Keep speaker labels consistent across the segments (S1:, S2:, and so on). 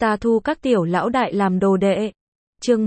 S1: Ta thu các tiểu lão đại làm đồ đệ. Chương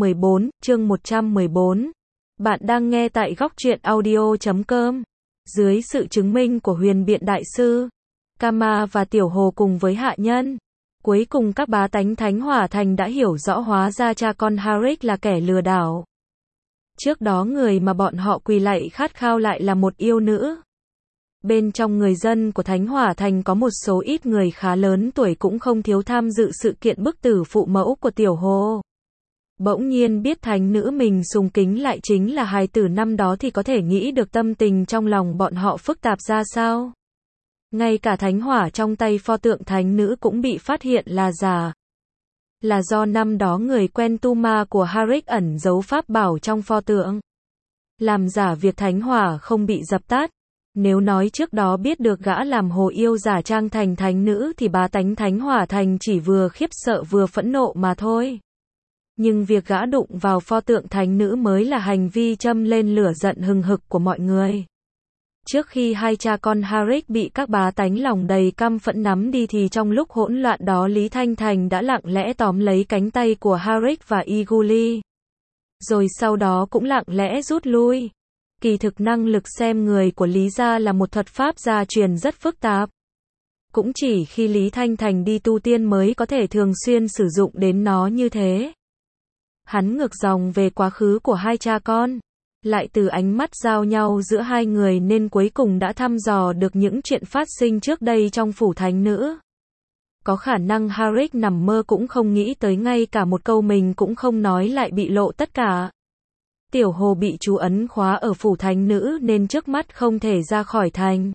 S1: 114. Bạn đang nghe tại góc truyện audio.com. Dưới sự chứng minh của Huyền Biện Đại Sư, Kama và Tiểu Hồ cùng với hạ nhân, cuối cùng các bá tánh Thánh Hỏa Thành đã hiểu rõ hóa ra cha con Harik là kẻ lừa đảo. Trước đó người mà bọn họ quỳ lạy khát khao lại là một yêu nữ. Bên trong người dân của Thánh Hỏa Thành có một số ít người khá lớn tuổi cũng không thiếu tham dự sự kiện bức tử phụ mẫu của Tiểu Hồ. Bỗng nhiên biết thánh nữ mình sùng kính lại chính là hài tử năm đó thì có thể nghĩ được tâm tình trong lòng bọn họ phức tạp ra sao. Ngay cả thánh hỏa trong tay pho tượng thánh nữ cũng bị phát hiện là giả. Là do năm đó người quen tu ma của Harik ẩn giấu pháp bảo trong pho tượng, làm giả việc thánh hỏa không bị dập tắt. Nếu nói trước đó biết được gã làm hồ yêu giả trang thành thánh nữ thì bá tánh Thánh Hỏa Thành chỉ vừa khiếp sợ vừa phẫn nộ mà thôi. Nhưng việc gã đụng vào pho tượng thánh nữ mới là hành vi châm lên lửa giận hừng hực của mọi người. Trước khi hai cha con Harik bị các bá tánh lòng đầy căm phẫn nắm đi thì trong lúc hỗn loạn đó Lý Thanh Thành đã lặng lẽ tóm lấy cánh tay của Harik và Iguli. Rồi sau đó cũng lặng lẽ rút lui. Kỳ thực năng lực xem người của Lý gia là một thuật pháp gia truyền rất phức tạp. Cũng chỉ khi Lý Thanh Thành đi tu tiên mới có thể thường xuyên sử dụng đến nó như thế. Hắn ngược dòng về quá khứ của hai cha con, lại từ ánh mắt giao nhau giữa hai người nên cuối cùng đã thăm dò được những chuyện phát sinh trước đây trong phủ thánh nữ. Có khả năng Harik nằm mơ cũng không nghĩ tới ngay cả một câu mình cũng không nói lại bị lộ tất cả. Tiểu Hồ bị chú ấn khóa ở phủ thánh nữ nên trước mắt không thể ra khỏi thành.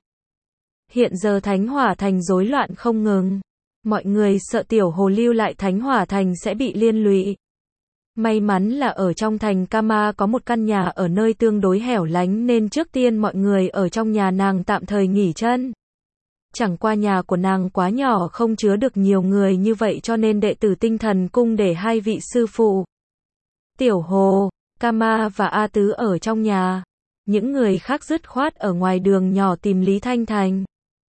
S1: Hiện giờ Thánh Hỏa Thành rối loạn không ngừng. Mọi người sợ Tiểu Hồ lưu lại Thánh Hỏa Thành sẽ bị liên lụy. May mắn là ở trong thành Kama có một căn nhà ở nơi tương đối hẻo lánh nên trước tiên mọi người ở trong nhà nàng tạm thời nghỉ chân. Chẳng qua nhà của nàng quá nhỏ không chứa được nhiều người như vậy cho nên đệ tử Tinh Thần Cung để hai vị sư phụ Tiểu Hồ, Kama và A Tứ ở trong nhà. Những người khác dứt khoát ở ngoài đường nhỏ tìm Lý Thanh Thành.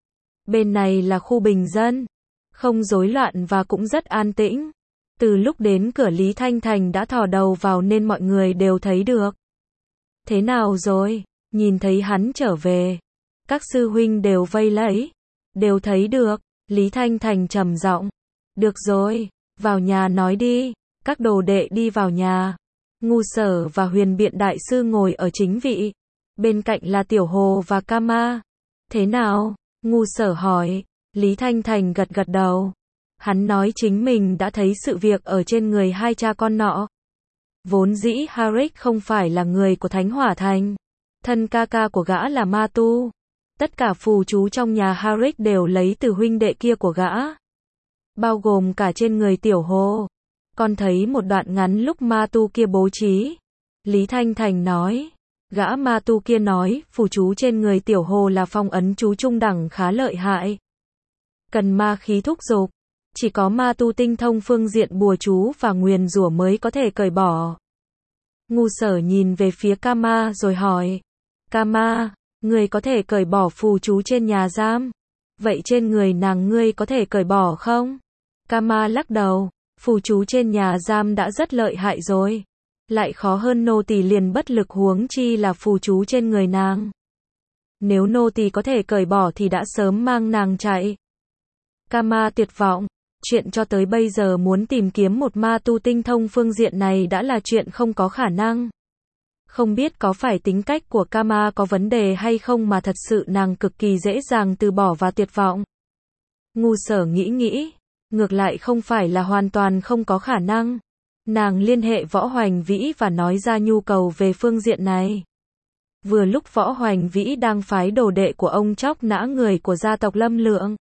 S1: Bên này là khu bình dân, không rối loạn và cũng rất an tĩnh. Từ lúc đến cửa Lý Thanh Thành đã thò đầu vào nên mọi người đều thấy được. Thế nào rồi? Nhìn thấy hắn trở về. Các sư huynh đều vây lấy. Đều thấy được. Lý Thanh Thành trầm giọng. Được rồi, vào nhà nói đi. Các đồ đệ đi vào nhà. Ngu Sở và Huyền Biện Đại Sư ngồi ở chính vị. Bên cạnh là Tiểu Hồ và Kama. Thế nào? Ngu Sở hỏi. Lý Thanh Thành gật gật đầu. Hắn nói chính mình đã thấy sự việc ở trên người hai cha con nọ. Vốn dĩ Harik không phải là người của Thánh Hỏa Thành. Thân ca ca của gã là ma tu. Tất cả phù chú trong nhà Harik đều lấy từ huynh đệ kia của gã. Bao gồm cả trên người Tiểu Hồ. Con thấy một đoạn ngắn lúc ma tu kia bố trí. Lý Thanh Thành nói. Gã ma tu kia nói, phù chú trên người Tiểu Hồ là phong ấn chú trung đẳng khá lợi hại. Cần ma khí thúc giục. Chỉ có ma tu tinh thông phương diện bùa chú và nguyền rủa mới có thể cởi bỏ. Ngu Sở nhìn về phía Kama rồi hỏi. Kama, người có thể cởi bỏ phù chú trên nhà giam? Vậy trên người nàng ngươi có thể cởi bỏ không? Kama lắc đầu. Phù chú trên nhà giam đã rất lợi hại rồi. Lại khó hơn nô tỳ liền bất lực huống chi là phù chú trên người nàng. Nếu nô tỳ có thể cởi bỏ thì đã sớm mang nàng chạy. Kama tuyệt vọng. Chuyện cho tới bây giờ muốn tìm kiếm một ma tu tinh thông phương diện này đã là chuyện không có khả năng. Không biết có phải tính cách của Kama có vấn đề hay không mà thật sự nàng cực kỳ dễ dàng từ bỏ và tuyệt vọng. Ngu Sở nghĩ. Ngược lại không phải là hoàn toàn không có khả năng. Nàng liên hệ Võ Hoành Vĩ và nói ra nhu cầu về phương diện này. Vừa lúc Võ Hoành Vĩ đang phái đồ đệ của ông chóc nã người của gia tộc Lâm Lượng.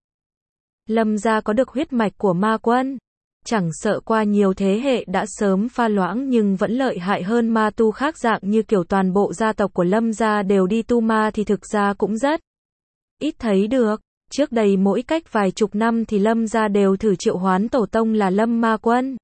S1: Lâm gia có được huyết mạch của ma quân. Chẳng sợ qua nhiều thế hệ đã sớm pha loãng nhưng vẫn lợi hại hơn ma tu khác dạng như kiểu toàn bộ gia tộc của Lâm gia đều đi tu ma thì thực ra cũng rất ít thấy được. Trước đây mỗi cách vài chục năm thì Lâm gia đều thử triệu hoán tổ tông là Lâm Ma Quân.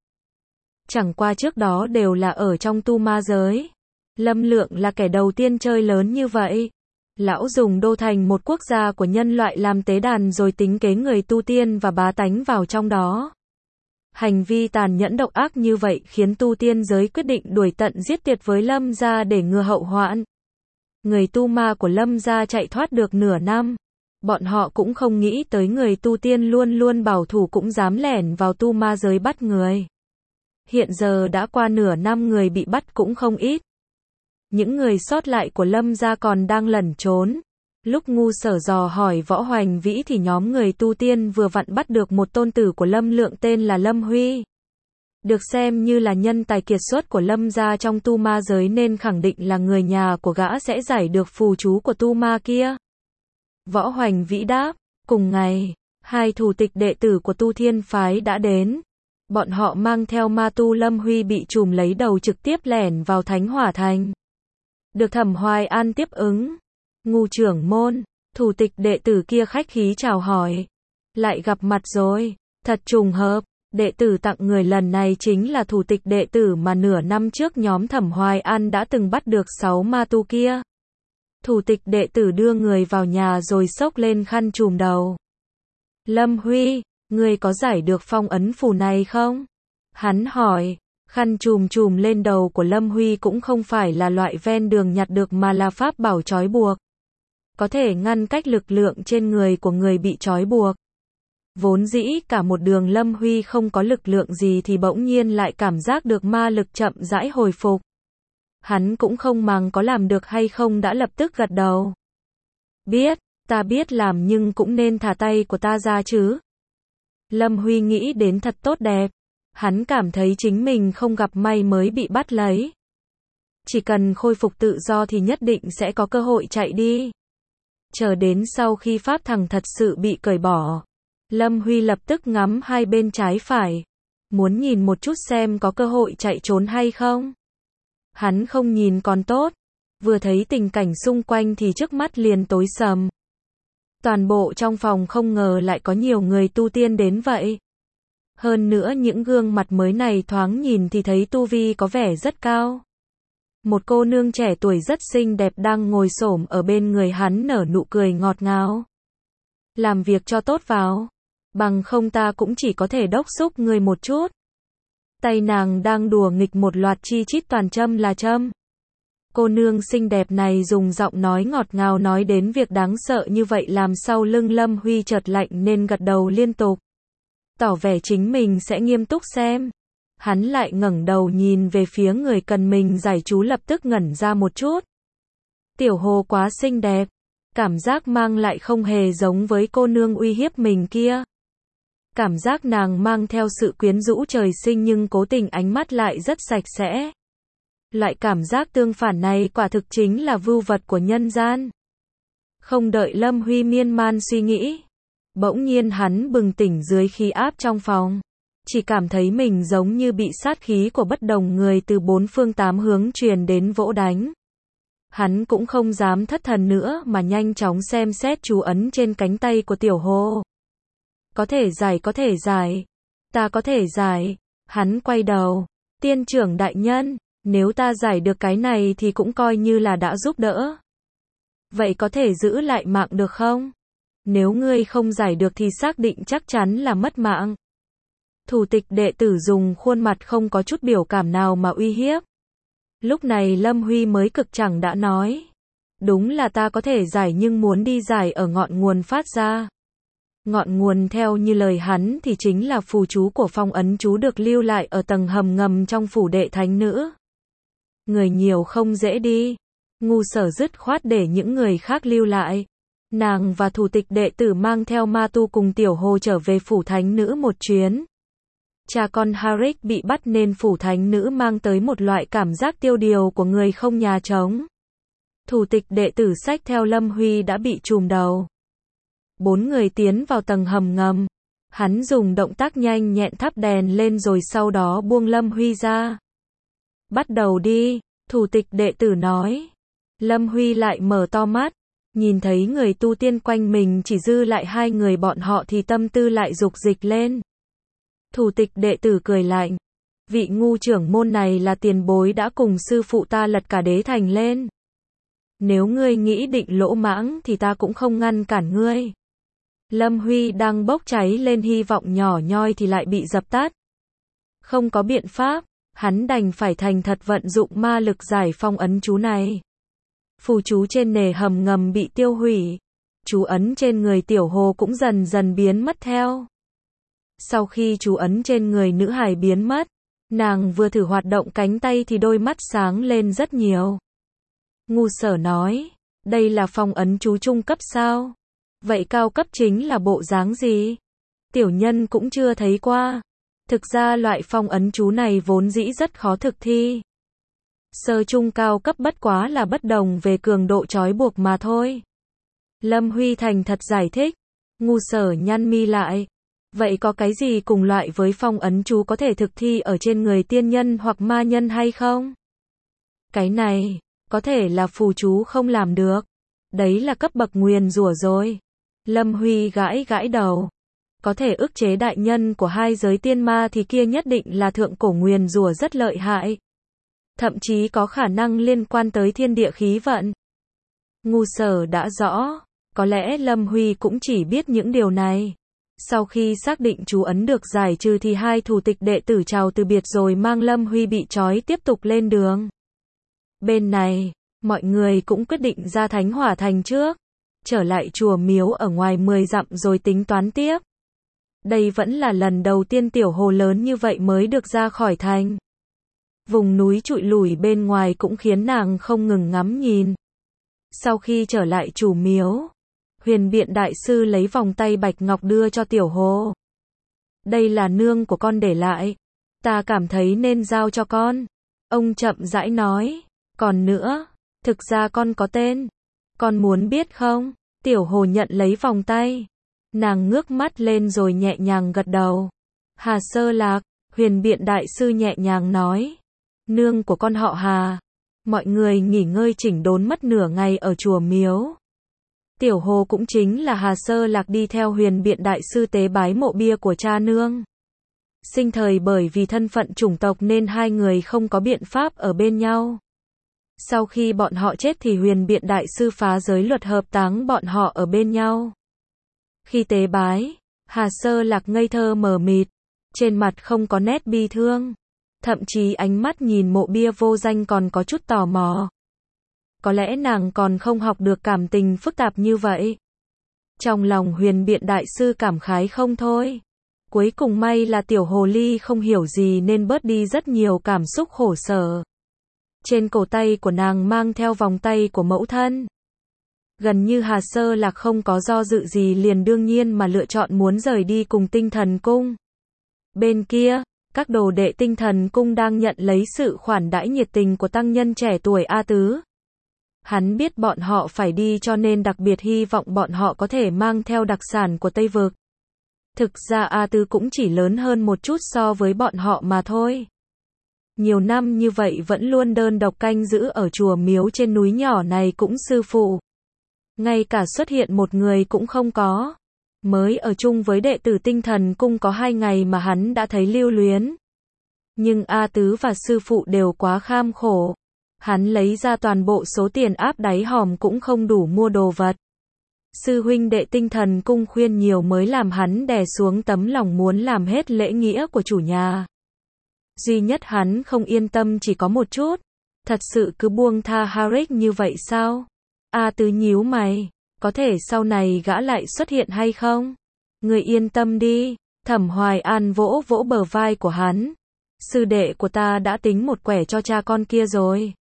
S1: Chẳng qua trước đó đều là ở trong tu ma giới. Lâm Lượng là kẻ đầu tiên chơi lớn như vậy. Lão dùng đô thành một quốc gia của nhân loại làm tế đàn rồi tính kế người tu tiên và bá tánh vào trong đó. Hành vi tàn nhẫn độc ác như vậy khiến tu tiên giới quyết định đuổi tận giết tuyệt với Lâm gia để ngừa hậu hoạn. Người tu ma của Lâm gia chạy thoát được nửa năm. Bọn họ cũng không nghĩ tới người tu tiên luôn luôn bảo thủ cũng dám lẻn vào tu ma giới bắt người. Hiện giờ đã qua nửa năm, người bị bắt cũng không ít. Những người sót lại của Lâm gia còn đang lẩn trốn. Lúc Ngu Sở dò hỏi Võ Hoành Vĩ thì nhóm người tu tiên vừa vặn bắt được một tôn tử của Lâm Lượng tên là Lâm Huy. Được xem như là nhân tài kiệt xuất của Lâm gia trong tu ma giới nên khẳng định là người nhà của gã sẽ giải được phù chú của tu ma kia. Võ Hoành Vĩ đáp. Cùng ngày, hai thủ tịch đệ tử của Tu Thiên phái đã đến. Bọn họ mang theo ma tu Lâm Huy bị trùm lấy đầu trực tiếp lẻn vào Thánh Hỏa Thành. Được Thẩm Hoài An tiếp ứng. Ngu trưởng môn, thủ tịch đệ tử kia khách khí chào hỏi. Lại gặp mặt rồi, thật trùng hợp, đệ tử tặng người lần này chính là thủ tịch đệ tử mà nửa năm trước nhóm Thẩm Hoài An đã từng bắt được 6 ma tu kia. Thủ tịch đệ tử đưa người vào nhà rồi xốc lên khăn trùm đầu. Lâm Huy, ngươi có giải được phong ấn phù này không? Hắn hỏi. Khăn trùm lên đầu của Lâm Huy cũng không phải là loại ven đường nhặt được mà là pháp bảo trói buộc. Có thể ngăn cách lực lượng trên người của người bị trói buộc. Vốn dĩ cả một đường Lâm Huy không có lực lượng gì thì bỗng nhiên lại cảm giác được ma lực chậm rãi hồi phục. Hắn cũng không màng có làm được hay không đã lập tức gật đầu. Biết, ta biết làm nhưng cũng nên thả tay của ta ra chứ. Lâm Huy nghĩ đến thật tốt đẹp. Hắn cảm thấy chính mình không gặp may mới bị bắt lấy. Chỉ cần khôi phục tự do thì nhất định sẽ có cơ hội chạy đi. Chờ đến sau khi pháp thằng thật sự bị cởi bỏ, Lâm Huy lập tức ngắm hai bên trái phải. Muốn nhìn một chút xem có cơ hội chạy trốn hay không. Hắn không nhìn còn tốt. Vừa thấy tình cảnh xung quanh thì trước mắt liền tối sầm. Toàn bộ trong phòng không ngờ lại có nhiều người tu tiên đến vậy. Hơn nữa những gương mặt mới này thoáng nhìn thì thấy tu vi có vẻ rất cao. Một cô nương trẻ tuổi rất xinh đẹp đang ngồi xổm ở bên người hắn nở nụ cười ngọt ngào. Làm việc cho tốt vào. Bằng không ta cũng chỉ có thể đốc xúc người một chút. Tay nàng đang đùa nghịch một loạt chi chít toàn châm là châm. Cô nương xinh đẹp này dùng giọng nói ngọt ngào nói đến việc đáng sợ như vậy làm sau lưng Lâm Huy chợt lạnh nên gật đầu liên tục. Tỏ vẻ chính mình sẽ nghiêm túc xem. Hắn lại ngẩng đầu nhìn về phía người cần mình giải chú lập tức ngẩn ra một chút. Tiểu Hồ quá xinh đẹp. Cảm giác mang lại không hề giống với cô nương uy hiếp mình kia. Cảm giác nàng mang theo sự quyến rũ trời sinh nhưng cố tình ánh mắt lại rất sạch sẽ. Loại cảm giác tương phản này quả thực chính là vưu vật của nhân gian. Không đợi Lâm Huy miên man suy nghĩ. Bỗng nhiên hắn bừng tỉnh dưới khí áp trong phòng. Chỉ cảm thấy mình giống như bị sát khí của bất đồng người từ bốn phương tám hướng truyền đến vỗ đánh. Hắn cũng không dám thất thần nữa mà nhanh chóng xem xét chú ấn trên cánh tay của Tiểu Hồ. Có thể giải. Ta có thể giải. Hắn quay đầu. Tiên trưởng đại nhân, nếu ta giải được cái này thì cũng coi như là đã giúp đỡ. Vậy có thể giữ lại mạng được không? Nếu ngươi không giải được thì xác định chắc chắn là mất mạng. Thủ tịch đệ tử dùng khuôn mặt không có chút biểu cảm nào mà uy hiếp. Lúc này Lâm Huy mới cực chẳng đã nói. Đúng là ta có thể giải nhưng muốn đi giải ở ngọn nguồn phát ra. Ngọn nguồn theo như lời hắn thì chính là phù chú của phong ấn chú được lưu lại ở tầng hầm ngầm trong phủ đệ thánh nữ. Người nhiều không dễ đi. Ngu Sở dứt khoát để những người khác lưu lại. Nàng và thủ tịch đệ tử mang theo ma tu cùng Tiểu Hồ trở về phủ thánh nữ một chuyến. Cha con Harik bị bắt nên phủ thánh nữ mang tới một loại cảm giác tiêu điều của người không nhà trống. Thủ tịch đệ tử xách theo Lâm Huy đã bị trùm đầu. 4 người tiến vào tầng hầm ngầm. Hắn dùng động tác nhanh nhẹn thắp đèn lên rồi sau đó buông Lâm Huy ra. Bắt đầu đi, thủ tịch đệ tử nói. Lâm Huy lại mở to mắt. Nhìn thấy người tu tiên quanh mình chỉ dư lại hai người bọn họ thì tâm tư lại dục dịch lên. Thủ tịch đệ tử cười lạnh. Vị Ngu trưởng môn này là tiền bối đã cùng sư phụ ta lật cả đế thành lên. Nếu ngươi nghĩ định lỗ mãng thì ta cũng không ngăn cản ngươi. Lâm Huy đang bốc cháy lên hy vọng nhỏ nhoi thì lại bị dập tắt. Không có biện pháp, hắn đành phải thành thật vận dụng ma lực giải phong ấn chú này. Phù chú trên nề hầm ngầm bị tiêu hủy. Chú ấn trên người Tiểu Hồ cũng dần dần biến mất theo. Sau khi chú ấn trên người nữ hài biến mất, nàng vừa thử hoạt động cánh tay thì đôi mắt sáng lên rất nhiều. Ngu Sở nói, đây là phong ấn chú trung cấp sao? Vậy cao cấp chính là bộ dáng gì? Tiểu nhân cũng chưa thấy qua. Thực ra loại phong ấn chú này vốn dĩ rất khó thực thi. Sơ trung cao cấp bất quá là bất đồng về cường độ trói buộc mà thôi. Lâm Huy thành thật giải thích. Ngu Sở nhăn mi lại. Vậy có cái gì cùng loại với phong ấn chú có thể thực thi ở trên người tiên nhân hoặc ma nhân hay không? Cái này, có thể là phù chú không làm được. Đấy là cấp bậc nguyền rủa rồi. Lâm Huy gãi gãi đầu. Có thể ức chế đại nhân của hai giới tiên ma thì kia nhất định là thượng cổ nguyền rủa rất lợi hại. Thậm chí có khả năng liên quan tới thiên địa khí vận. Ngu Sở đã rõ. Có lẽ Lâm Huy cũng chỉ biết những điều này. Sau khi xác định chú ấn được giải trừ thì hai thủ tịch đệ tử chào từ biệt rồi mang Lâm Huy bị trói tiếp tục lên đường. Bên này, mọi người cũng quyết định ra Thánh Hỏa Thành trước. Trở lại chùa miếu ở ngoài 10 dặm rồi tính toán tiếp. Đây vẫn là lần đầu tiên Tiểu Hồ lớn như vậy mới được ra khỏi thành. Vùng núi trụi lủi bên ngoài cũng khiến nàng không ngừng ngắm nhìn. Sau khi trở lại chùa miếu, Huyền Biện Đại Sư lấy vòng tay bạch ngọc đưa cho Tiểu Hồ. Đây là nương của con để lại. Ta cảm thấy nên giao cho con. Ông chậm rãi nói. Còn nữa, thực ra con có tên. Con muốn biết không? Tiểu Hồ nhận lấy vòng tay. Nàng ngước mắt lên rồi nhẹ nhàng gật đầu. Hà Sơ Lạc, Huyền Biện Đại Sư nhẹ nhàng nói. Nương của con họ Hà. Mọi người nghỉ ngơi chỉnh đốn mất nửa ngày ở chùa miếu. Tiểu Hồ cũng chính là Hà Sơ Lạc đi theo Huyền Biện Đại Sư tế bái mộ bia của cha nương. Sinh thời bởi vì thân phận chủng tộc nên hai người không có biện pháp ở bên nhau. Sau khi bọn họ chết thì Huyền Biện Đại Sư phá giới luật hợp táng bọn họ ở bên nhau. Khi tế bái, Hà Sơ Lạc ngây thơ mờ mịt, trên mặt không có nét bi thương. Thậm chí ánh mắt nhìn mộ bia vô danh còn có chút tò mò. Có lẽ nàng còn không học được cảm tình phức tạp như vậy. Trong lòng Huyền Biện Đại Sư cảm khái không thôi. Cuối cùng may là tiểu hồ ly không hiểu gì nên bớt đi rất nhiều cảm xúc khổ sở. Trên cổ tay của nàng mang theo vòng tay của mẫu thân. Gần như Hà Sơ Lạc không có do dự gì liền đương nhiên mà lựa chọn muốn rời đi cùng Tinh Thần Cung. Bên kia, các đồ đệ Tinh Thần Cung đang nhận lấy sự khoản đãi nhiệt tình của tăng nhân trẻ tuổi A Tứ. Hắn biết bọn họ phải đi cho nên đặc biệt hy vọng bọn họ có thể mang theo đặc sản của Tây Vực. Thực ra A Tứ cũng chỉ lớn hơn một chút so với bọn họ mà thôi. Nhiều năm như vậy vẫn luôn đơn độc canh giữ ở chùa miếu trên núi nhỏ này cũng sư phụ. Ngay cả xuất hiện một người cũng không có. Mới ở chung với đệ tử Tinh Thần Cung có 2 ngày mà hắn đã thấy lưu luyến. Nhưng A Tứ và sư phụ đều quá kham khổ. Hắn lấy ra toàn bộ số tiền áp đáy hòm cũng không đủ mua đồ vật. Sư huynh đệ Tinh Thần Cung khuyên nhiều mới làm hắn đè xuống tấm lòng muốn làm hết lễ nghĩa của chủ nhà. Duy nhất hắn không yên tâm chỉ có một chút. Thật sự cứ buông tha Harik như vậy sao? A Tứ nhíu mày. Có thể sau này gã lại xuất hiện hay không? Người yên tâm đi. Thẩm Hoài An vỗ vỗ bờ vai của hắn. Sư đệ của ta đã tính một quẻ cho cha con kia rồi.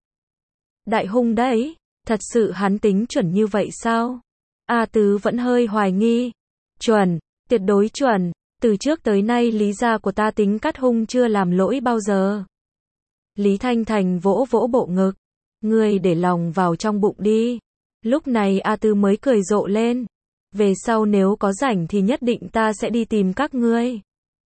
S1: Đại hung đấy. Thật sự hắn tính chuẩn như vậy sao? A Tứ vẫn hơi hoài nghi. Chuẩn. Tuyệt đối chuẩn. Từ trước tới nay Lý gia của ta tính cắt hung chưa làm lỗi bao giờ. Lý Thanh Thành vỗ vỗ bộ ngực. Ngươi để lòng vào trong bụng đi. Lúc này A Tứ mới cười rộ lên. Về sau nếu có rảnh thì nhất định ta sẽ đi tìm các ngươi.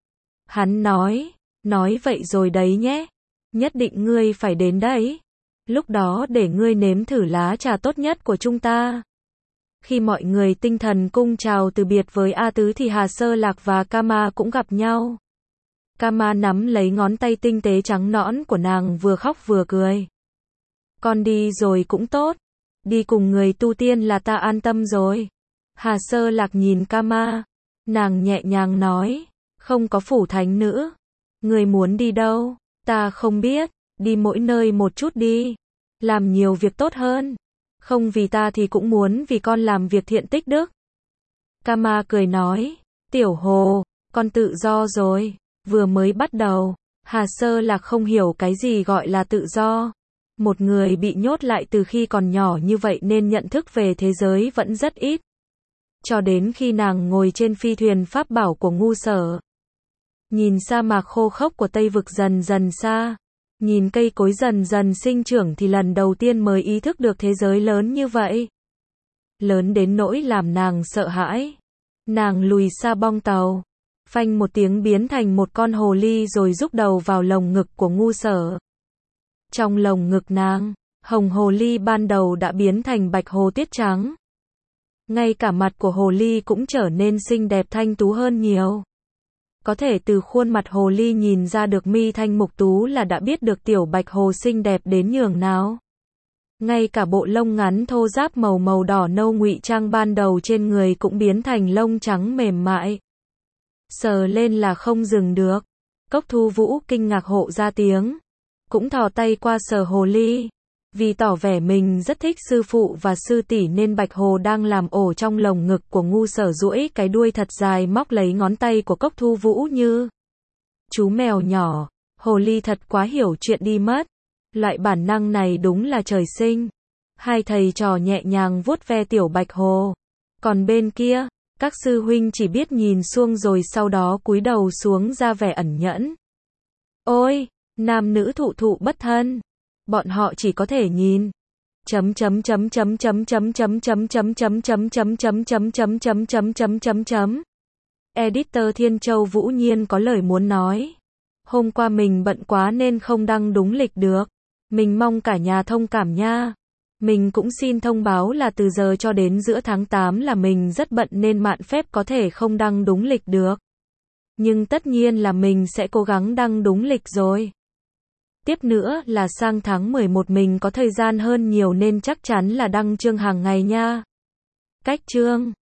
S1: Hắn nói vậy rồi đấy nhé. Nhất định ngươi phải đến đấy. Lúc đó để ngươi nếm thử lá trà tốt nhất của chúng ta. Khi mọi người Tinh Thần Cung chào từ biệt với A Tứ thì Hà Sơ Lạc và Kama cũng gặp nhau. Kama nắm lấy ngón tay tinh tế trắng nõn của nàng vừa khóc vừa cười. Con đi rồi cũng tốt. Đi cùng người tu tiên là ta an tâm rồi. Hà Sơ Lạc nhìn Kama. Nàng nhẹ nhàng nói. Không có phủ thánh nữ. Người muốn đi đâu? Ta không biết, đi mỗi nơi một chút đi. Làm nhiều việc tốt hơn. Không vì ta thì cũng muốn vì con làm việc thiện tích đức. Kama cười nói, Tiểu Hồ, con tự do rồi. Vừa mới bắt đầu, Hà Sơ là không hiểu cái gì gọi là tự do. Một người bị nhốt lại từ khi còn nhỏ như vậy nên nhận thức về thế giới vẫn rất ít. Cho đến khi nàng ngồi trên phi thuyền pháp bảo của Ngu Sở. Nhìn sa mạc khô khốc của Tây Vực dần dần xa. Nhìn cây cối dần dần sinh trưởng thì lần đầu tiên mới ý thức được thế giới lớn như vậy. Lớn đến nỗi làm nàng sợ hãi. Nàng lùi xa bong tàu. Phanh một tiếng biến thành một con hồ ly rồi rúc đầu vào lồng ngực của Ngu Sở. Trong lồng ngực nàng, hồng hồ ly ban đầu đã biến thành bạch hồ tiết trắng. Ngay cả mặt của hồ ly cũng trở nên xinh đẹp thanh tú hơn nhiều. Có thể từ khuôn mặt hồ ly nhìn ra được mi thanh mục tú là đã biết được tiểu bạch hồ xinh đẹp đến nhường nào. Ngay cả bộ lông ngắn thô ráp màu đỏ nâu ngụy trang ban đầu trên người cũng biến thành lông trắng mềm mại. Sờ lên là không dừng được. Cốc Thu Vũ kinh ngạc hộ ra tiếng. Cũng thò tay qua sờ hồ ly. Vì tỏ vẻ mình rất thích sư phụ và sư tỷ nên bạch hồ đang làm ổ trong lồng ngực của Ngu Sở duỗi cái đuôi thật dài móc lấy ngón tay của Cốc Thu Vũ như chú mèo nhỏ. Hồ ly thật quá hiểu chuyện đi mất. Loại bản năng này đúng là trời sinh. Hai thầy trò nhẹ nhàng vuốt ve tiểu bạch hồ. Còn bên kia, các sư huynh chỉ biết nhìn xuống rồi sau đó cúi đầu xuống ra vẻ ẩn nhẫn. Ôi, nam nữ thụ thụ bất thân. Bọn họ chỉ có thể nhìn. Editor Thiên Châu Vũ Nhiên có lời muốn nói. Hôm qua mình bận quá nên không đăng đúng lịch được. Mình mong cả nhà thông cảm nha. Mình cũng xin thông báo là từ giờ cho đến giữa tháng 8 là mình rất bận nên mạn phép có thể không đăng đúng lịch được. Nhưng tất nhiên là mình sẽ cố gắng đăng đúng lịch rồi. Tiếp nữa là sang tháng 11 mình có thời gian hơn nhiều nên chắc chắn là đăng chương hàng ngày nha. Cách chương